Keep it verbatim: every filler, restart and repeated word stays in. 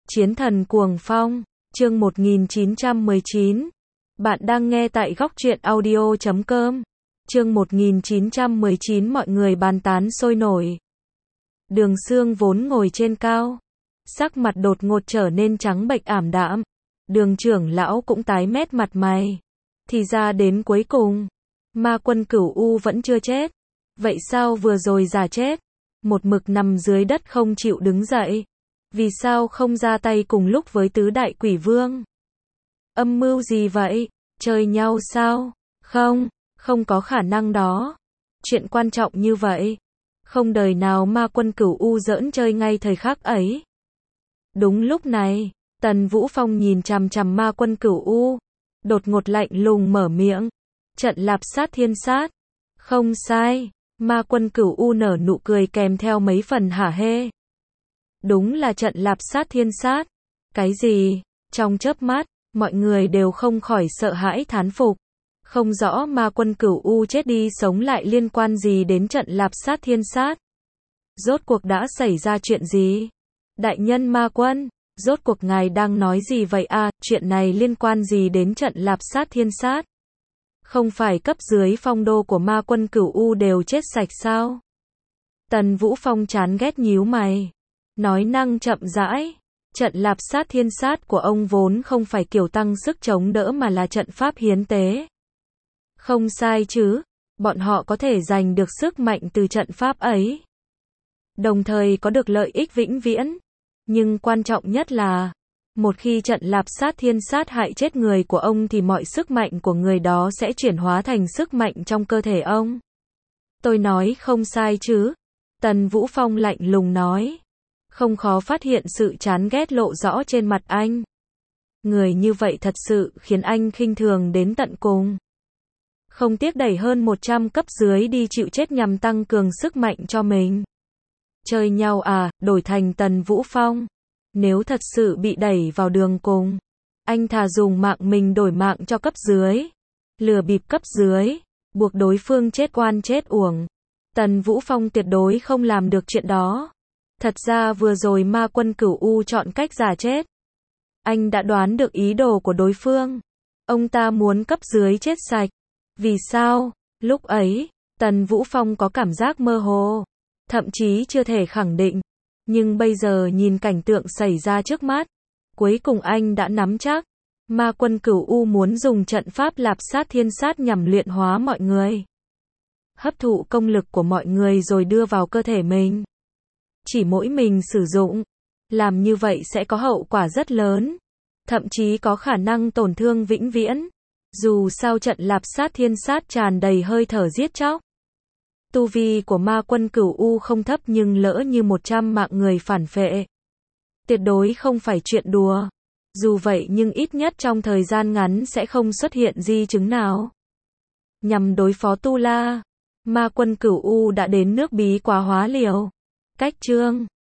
Chiến thần cuồng phong, chương một nghìn chín trăm mười chín. Bạn đang nghe tại góc truyện audio chấm com. Chương một nghìn chín trăm mười chín mọi người bàn tán sôi nổi. Đường Sương vốn ngồi trên cao, sắc mặt đột ngột trở nên trắng bệch ảm đạm. Đường trưởng lão cũng tái mét mặt mày. Thì ra đến cuối cùng, ma quân Cửu U vẫn chưa chết. Vậy sao vừa rồi giả chết, một mực nằm dưới đất không chịu đứng dậy? Vì sao không ra tay cùng lúc với tứ đại quỷ vương? Âm mưu gì vậy? Chơi nhau sao? Không, không có khả năng đó. Chuyện quan trọng như vậy, không đời nào ma quân Cửu U giỡn chơi ngay thời khắc ấy. Đúng lúc này, Tần Vũ Phong nhìn chằm chằm ma quân Cửu U, đột ngột lạnh lùng mở miệng. Trận lạp sát thiên sát. Không sai, ma quân Cửu U nở nụ cười kèm theo mấy phần hả hê. Đúng là trận lạp sát thiên sát. Cái gì? Trong chớp mắt, mọi người đều không khỏi sợ hãi thán phục. Không rõ ma quân Cửu U chết đi sống lại liên quan gì đến trận lạp sát thiên sát. Rốt cuộc đã xảy ra chuyện gì? Đại nhân ma quân, rốt cuộc ngài đang nói gì vậy à? Chuyện này liên quan gì đến trận lạp sát thiên sát? Không phải cấp dưới phong đô của ma quân Cửu U đều chết sạch sao? Tần Vũ Phong chán ghét nhíu mày, nói năng chậm rãi. Trận lạp sát thiên sát của ông vốn không phải kiểu tăng sức chống đỡ mà là trận pháp hiến tế. Không sai chứ, bọn họ có thể giành được sức mạnh từ trận pháp ấy, đồng thời có được lợi ích vĩnh viễn. Nhưng quan trọng nhất là, một khi trận lạp sát thiên sát hại chết người của ông thì mọi sức mạnh của người đó sẽ chuyển hóa thành sức mạnh trong cơ thể ông. Tôi nói không sai chứ? Tần Vũ Phong lạnh lùng nói. Không khó phát hiện sự chán ghét lộ rõ trên mặt anh. Người như vậy thật sự khiến anh khinh thường đến tận cùng. Không tiếc đẩy hơn một trăm cấp dưới đi chịu chết nhằm tăng cường sức mạnh cho mình. Chơi nhau à? Đổi thành Tần Vũ Phong, nếu thật sự bị đẩy vào đường cùng, anh thà dùng mạng mình đổi mạng cho cấp dưới, lừa bịp cấp dưới, buộc đối phương chết oan chết uổng. Tần Vũ Phong tuyệt đối không làm được chuyện đó. Thật ra vừa rồi ma quân Cửu U chọn cách giả chết. Anh đã đoán được ý đồ của đối phương. Ông ta muốn cấp dưới chết sạch. Vì sao? Lúc ấy, Tần Vũ Phong có cảm giác mơ hồ, thậm chí chưa thể khẳng định. Nhưng bây giờ nhìn cảnh tượng xảy ra trước mắt, cuối cùng anh đã nắm chắc. Ma quân Cửu U muốn dùng trận pháp lạp sát thiên sát nhằm luyện hóa mọi người, hấp thụ công lực của mọi người rồi đưa vào cơ thể mình. Chỉ mỗi mình sử dụng, làm như vậy sẽ có hậu quả rất lớn, thậm chí có khả năng tổn thương vĩnh viễn. Dù sao trận lạp sát thiên sát tràn đầy hơi thở giết chóc. Tu vi của ma quân Cửu U không thấp nhưng lỡ như một trăm mạng người phản phệ, tuyệt đối không phải chuyện đùa. Dù vậy nhưng ít nhất trong thời gian ngắn sẽ không xuất hiện di chứng nào. Nhằm đối phó Tu La, ma quân Cửu U đã đến nước bí quá hóa liều. Cách chương